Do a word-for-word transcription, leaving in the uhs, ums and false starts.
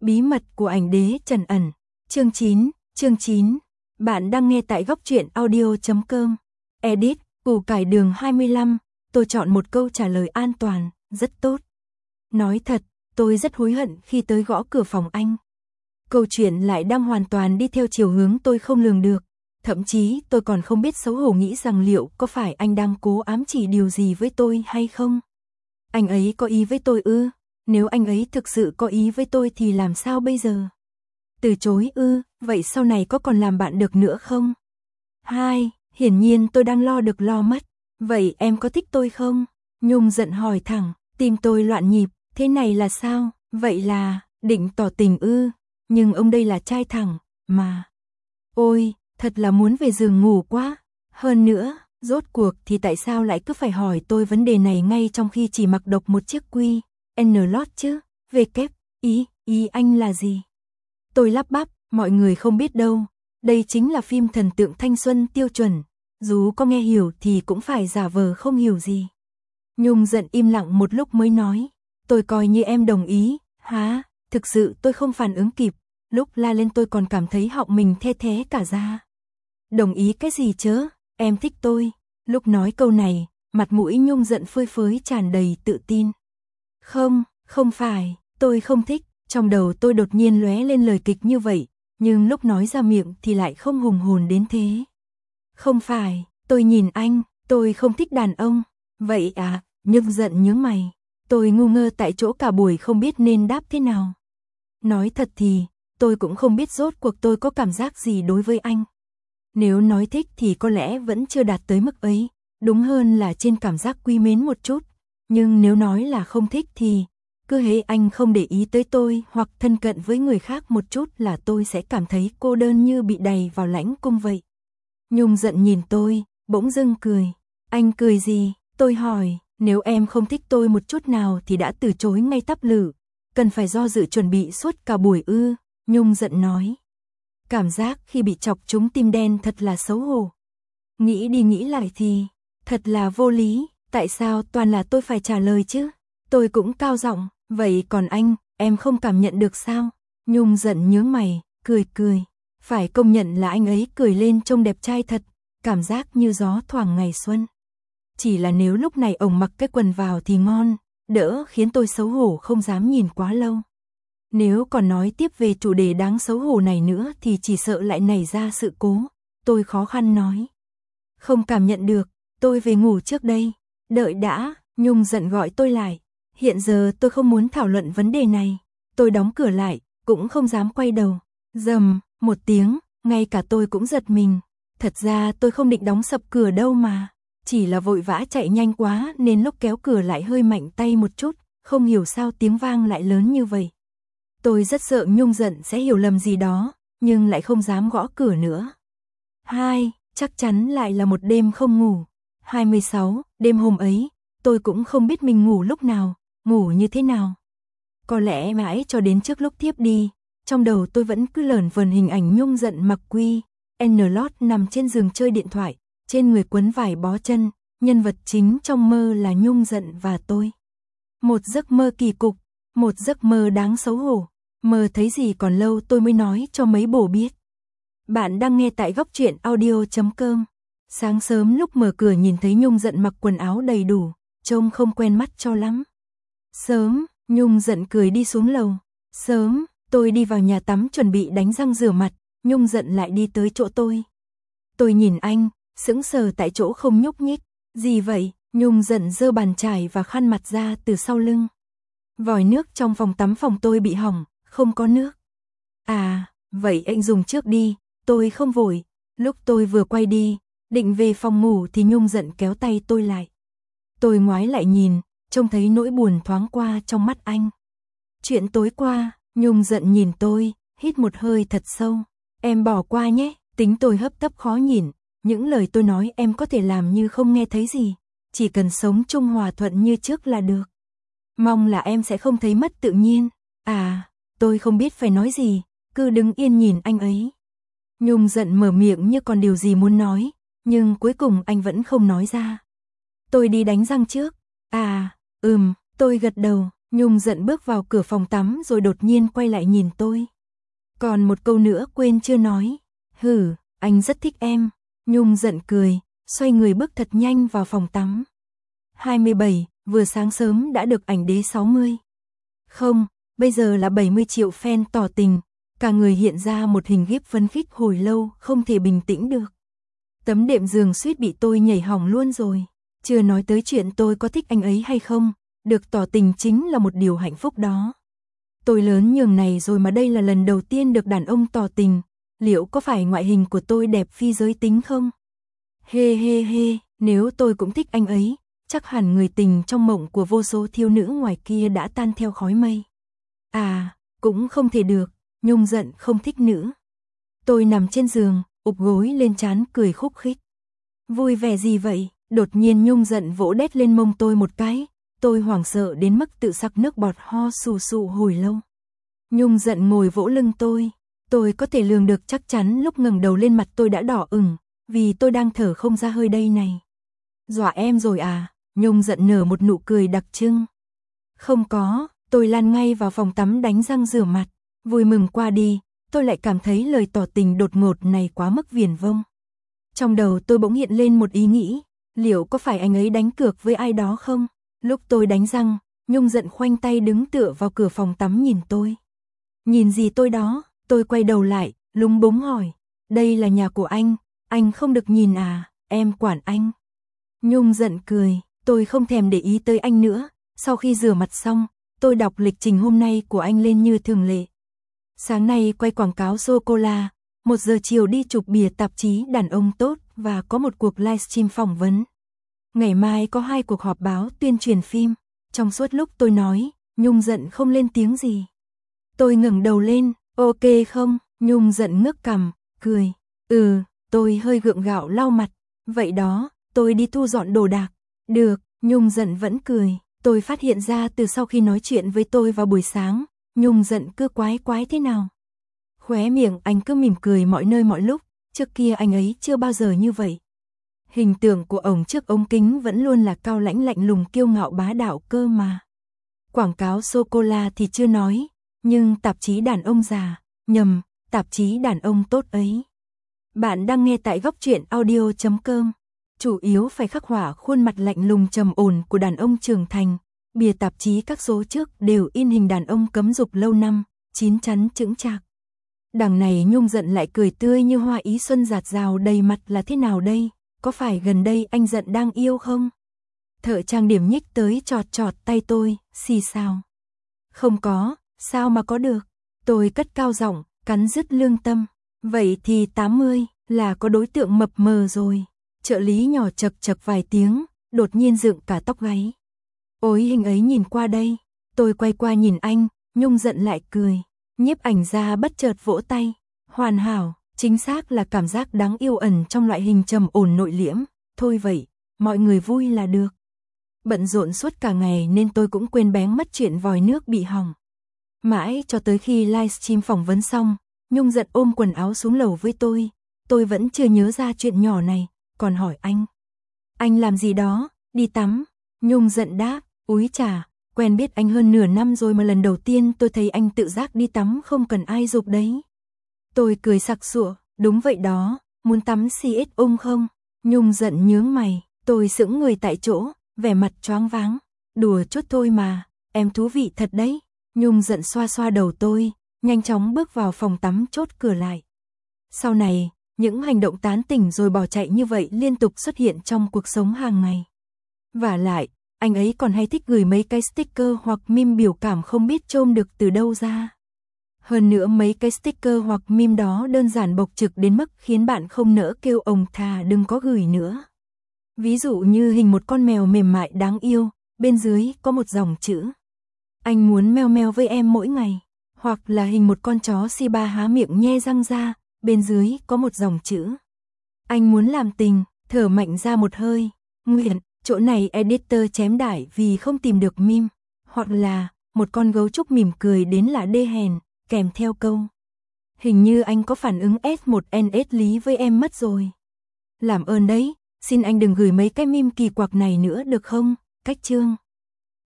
Bí mật của ảnh đế trần ẩn. Chương chín, chương chín. Bạn đang nghe tại góc truyện audio chấm com. Edit, củ cải đường hai mươi lăm, tôi chọn một câu trả lời an toàn, rất tốt. Nói thật, tôi rất hối hận khi tới gõ cửa phòng anh. Câu chuyện lại đang hoàn toàn đi theo chiều hướng tôi không lường được. Thậm chí tôi còn không biết xấu hổ nghĩ rằng liệu có phải anh đang cố ám chỉ điều gì với tôi hay không. Anh ấy có ý với tôi ư? Nếu anh ấy thực sự có ý với tôi thì làm sao bây giờ? Từ chối ư, vậy sau này có còn làm bạn được nữa không? Hai, hiển nhiên tôi đang lo được lo mất. Vậy em có thích tôi không? Nhung giận hỏi thẳng, tim tôi loạn nhịp, thế này là sao? Vậy là, định tỏ tình ư? Nhưng ông đây là trai thẳng, mà. Ôi, thật là muốn về giường ngủ quá. Hơn nữa, rốt cuộc thì tại sao lại cứ phải hỏi tôi vấn đề này ngay trong khi chỉ mặc độc một chiếc quy, N lót chứ, về kép, ý, ý anh là gì? Tôi lắp bắp, mọi người không biết đâu, đây chính là phim thần tượng thanh xuân tiêu chuẩn, dù có nghe hiểu thì cũng phải giả vờ không hiểu gì. Nhung giận im lặng một lúc mới nói, tôi coi như em đồng ý, hả? Thực sự tôi không phản ứng kịp, lúc la lên tôi còn cảm thấy họng mình the thé cả ra. Đồng ý cái gì chớ, em thích tôi. Lúc nói câu này, mặt mũi Nhung giận phơi phới tràn đầy tự tin. Không, không phải, tôi không thích. Trong đầu tôi đột nhiên lóe lên lời kịch như vậy, nhưng lúc nói ra miệng thì lại không hùng hồn đến thế. Không phải, tôi nhìn anh, tôi không thích đàn ông. Vậy à, Nhung giận nhướng mày. Tôi ngu ngơ tại chỗ cả buổi không biết nên đáp thế nào. Nói thật thì, tôi cũng không biết rốt cuộc tôi có cảm giác gì đối với anh. Nếu nói thích thì có lẽ vẫn chưa đạt tới mức ấy, đúng hơn là trên cảm giác quý mến một chút. Nhưng nếu nói là không thích thì, cứ hễ anh không để ý tới tôi hoặc thân cận với người khác một chút là tôi sẽ cảm thấy cô đơn như bị đày vào lãnh cung vậy. Nhung giận nhìn tôi, bỗng dưng cười. Anh cười gì? Tôi hỏi, nếu em không thích tôi một chút nào thì đã từ chối ngay tắp lự. Cần phải do dự chuẩn bị suốt cả buổi ư? Nhung giận nói. Cảm giác khi bị chọc trúng tim đen thật là xấu hổ. Nghĩ đi nghĩ lại thì, thật là vô lý, tại sao toàn là tôi phải trả lời chứ? Tôi cũng cao giọng, vậy còn anh, em không cảm nhận được sao? Nhung giận nhướng mày, cười cười. Phải công nhận là anh ấy cười lên trông đẹp trai thật, cảm giác như gió thoảng ngày xuân. Chỉ là nếu lúc này ổng mặc cái quần vào thì ngon, đỡ khiến tôi xấu hổ không dám nhìn quá lâu. Nếu còn nói tiếp về chủ đề đáng xấu hổ này nữa thì chỉ sợ lại nảy ra sự cố. Tôi khó khăn nói. Không cảm nhận được, tôi về ngủ trước đây. Đợi đã, Nhung giận gọi tôi lại. Hiện giờ tôi không muốn thảo luận vấn đề này. Tôi đóng cửa lại, cũng không dám quay đầu. Rầm, một tiếng, ngay cả tôi cũng giật mình. Thật ra tôi không định đóng sập cửa đâu mà. Chỉ là vội vã chạy nhanh quá nên lúc kéo cửa lại hơi mạnh tay một chút. Không hiểu sao tiếng vang lại lớn như vậy. Tôi rất sợ Nhung giận sẽ hiểu lầm gì đó, nhưng lại không dám gõ cửa nữa. Hai, chắc chắn lại là một đêm không ngủ. hai mươi sáu, đêm hôm ấy, tôi cũng không biết mình ngủ lúc nào, ngủ như thế nào. Có lẽ mãi cho đến trước lúc thiếp đi, trong đầu tôi vẫn cứ lởn vởn hình ảnh Nhung giận mặc quy, N lót nằm trên giường chơi điện thoại, trên người quấn vải bó chân, nhân vật chính trong mơ là Nhung giận và tôi. Một giấc mơ kỳ cục, một giấc mơ đáng xấu hổ. Mơ thấy gì còn lâu tôi mới nói cho mấy bồ biết. Bạn đang nghe tại góc truyện audio chấm com. Sáng sớm lúc mở cửa nhìn thấy Nhung giận mặc quần áo đầy đủ, trông không quen mắt cho lắm. Sớm, Nhung giận cười đi xuống lầu. Sớm, tôi đi vào nhà tắm chuẩn bị đánh răng rửa mặt, Nhung giận lại đi tới chỗ tôi. Tôi nhìn anh, sững sờ tại chỗ không nhúc nhích. Gì vậy? Nhung giận giơ bàn chải và khăn mặt ra từ sau lưng. Vòi nước trong phòng tắm phòng tôi bị hỏng, không có nước. À, vậy anh dùng trước đi, tôi không vội. Lúc tôi vừa quay đi, định về phòng ngủ thì Nhung giận kéo tay tôi lại. Tôi ngoái lại nhìn, trông thấy nỗi buồn thoáng qua trong mắt anh. Chuyện tối qua, Nhung giận nhìn tôi, hít một hơi thật sâu. Em bỏ qua nhé, tính tôi hấp tấp khó nhìn. Những lời tôi nói em có thể làm như không nghe thấy gì. Chỉ cần sống chung hòa thuận như trước là được. Mong là em sẽ không thấy mất tự nhiên. À, tôi không biết phải nói gì, cứ đứng yên nhìn anh ấy. Nhung giận mở miệng như còn điều gì muốn nói, nhưng cuối cùng anh vẫn không nói ra. Tôi đi đánh răng trước. À, ừm, tôi gật đầu, Nhung giận bước vào cửa phòng tắm rồi đột nhiên quay lại nhìn tôi. Còn một câu nữa quên chưa nói. Hử, anh rất thích em. Nhung giận cười, xoay người bước thật nhanh vào phòng tắm. hai mươi bảy, vừa sáng sớm đã được ảnh đế sáu mươi. Không, bây giờ là bảy mươi triệu fan tỏ tình, cả người hiện ra một hình gif phấn khích hồi lâu không thể bình tĩnh được. Tấm đệm giường suýt bị tôi nhảy hỏng luôn rồi. Chưa nói tới chuyện tôi có thích anh ấy hay không, được tỏ tình chính là một điều hạnh phúc đó. Tôi lớn nhường này rồi mà đây là lần đầu tiên được đàn ông tỏ tình, liệu có phải ngoại hình của tôi đẹp phi giới tính không? Hê hê hê, nếu tôi cũng thích anh ấy, chắc hẳn người tình trong mộng của vô số thiếu nữ ngoài kia đã tan theo khói mây. À, cũng không thể được, Nhung giận không thích nữ. Tôi nằm trên giường, ụp gối lên trán cười khúc khích. Vui vẻ gì vậy? Đột nhiên Nhung giận vỗ đét lên mông tôi một cái, tôi hoảng sợ đến mức tự sặc nước bọt ho sù sù hồi lâu. Nhung giận ngồi vỗ lưng tôi, tôi có thể lường được chắc chắn lúc ngẩng đầu lên mặt tôi đã đỏ ửng, vì tôi đang thở không ra hơi đây này. Dọa em rồi à? Nhung giận nở một nụ cười đặc trưng. Không có, tôi lan ngay vào phòng tắm đánh răng rửa mặt, vui mừng qua đi, tôi lại cảm thấy lời tỏ tình đột ngột này quá mức viển vông. Trong đầu tôi bỗng hiện lên một ý nghĩ, liệu có phải anh ấy đánh cược với ai đó không? Lúc tôi đánh răng, Nhung giận khoanh tay đứng tựa vào cửa phòng tắm nhìn tôi. Nhìn gì tôi đó? Tôi quay đầu lại, lúng búng hỏi, đây là nhà của anh, anh không được nhìn à, em quản anh. Nhung giận cười, tôi không thèm để ý tới anh nữa, sau khi rửa mặt xong, tôi đọc lịch trình hôm nay của anh lên như thường lệ. Sáng nay quay quảng cáo sô-cô-la, một giờ chiều đi chụp bìa tạp chí Đàn ông tốt và có một cuộc livestream phỏng vấn. Ngày mai có hai cuộc họp báo tuyên truyền phim, trong suốt lúc tôi nói, Nhung giận không lên tiếng gì. Tôi ngẩng đầu lên, ok không? Nhung giận ngước cằm, cười, ừ, tôi hơi gượng gạo lau mặt, vậy đó, tôi đi thu dọn đồ đạc. Được, Nhung giận vẫn cười, tôi phát hiện ra từ sau khi nói chuyện với tôi vào buổi sáng, Nhung giận cứ quái quái thế nào. Khóe miệng anh cứ mỉm cười mọi nơi mọi lúc, trước kia anh ấy chưa bao giờ như vậy. Hình tượng của ổng trước ống kính vẫn luôn là cao lãnh lạnh lùng kiêu ngạo bá đạo cơ mà. Quảng cáo sô-cô-la thì chưa nói, nhưng tạp chí đàn ông già, nhầm, tạp chí đàn ông tốt ấy. Bạn đang nghe tại góc truyện audio chấm com. Chủ yếu phải khắc họa khuôn mặt lạnh lùng trầm ổn của đàn ông trưởng thành. Bìa tạp chí các số trước đều in hình đàn ông cấm dục lâu năm, chín chắn chững chạc. Đằng này Nhung giận lại cười tươi như hoa ý xuân rạt rào đầy mặt là thế nào đây? Có phải gần đây anh giận đang yêu không? Thợ trang điểm nhích tới chọt chọt tay tôi, xì xào. Không có, sao mà có được? Tôi cất cao giọng, cắn rứt lương tâm. Vậy thì tám mươi, là có đối tượng mập mờ rồi. Trợ lý nhỏ chật chật vài tiếng, đột nhiên dựng cả tóc gáy. Ôi hình ấy nhìn qua đây. Tôi quay qua nhìn anh, Nhung giận lại cười. Nhiếp ảnh ra bất chợt vỗ tay. Hoàn hảo, chính xác là cảm giác đáng yêu ẩn trong loại hình trầm ổn nội liễm. Thôi vậy, mọi người vui là được. Bận rộn suốt cả ngày nên tôi cũng quên bén mất chuyện vòi nước bị hỏng. Mãi cho tới khi livestream phỏng vấn xong, Nhung giận ôm quần áo xuống lầu với tôi. Tôi vẫn chưa nhớ ra chuyện nhỏ này, còn hỏi anh. Anh làm gì đó, đi tắm. Nhung giận đáp, úi chà, quen biết anh hơn nửa năm rồi mà lần đầu tiên tôi thấy anh tự giác đi tắm không cần ai giục đấy. Tôi cười sặc sụa, đúng vậy đó, muốn tắm xê ét ung không? Nhung giận nhướng mày, tôi sững người tại chỗ, vẻ mặt choáng váng. Đùa chút thôi mà, em thú vị thật đấy. Nhung giận xoa xoa đầu tôi, nhanh chóng bước vào phòng tắm chốt cửa lại. Sau này, những hành động tán tỉnh rồi bỏ chạy như vậy liên tục xuất hiện trong cuộc sống hàng ngày. Vả lại, anh ấy còn hay thích gửi mấy cái sticker hoặc meme biểu cảm không biết chôm được từ đâu ra. Hơn nữa mấy cái sticker hoặc meme đó đơn giản bộc trực đến mức khiến bạn không nỡ kêu ông thà đừng có gửi nữa. Ví dụ như hình một con mèo mềm mại đáng yêu, bên dưới có một dòng chữ. Anh muốn meo meo với em mỗi ngày. Hoặc là hình một con chó Shiba há miệng nhe răng ra, bên dưới có một dòng chữ. Anh muốn làm tình, thở mạnh ra một hơi. Nguyện, chỗ này editor chém đại vì không tìm được meme. Hoặc là, một con gấu trúc mỉm cười đến là đê hèn, kèm theo câu. Hình như anh có phản ứng S một N S lý với em mất rồi. Làm ơn đấy, xin anh đừng gửi mấy cái meme kỳ quặc này nữa được không? Cách chương.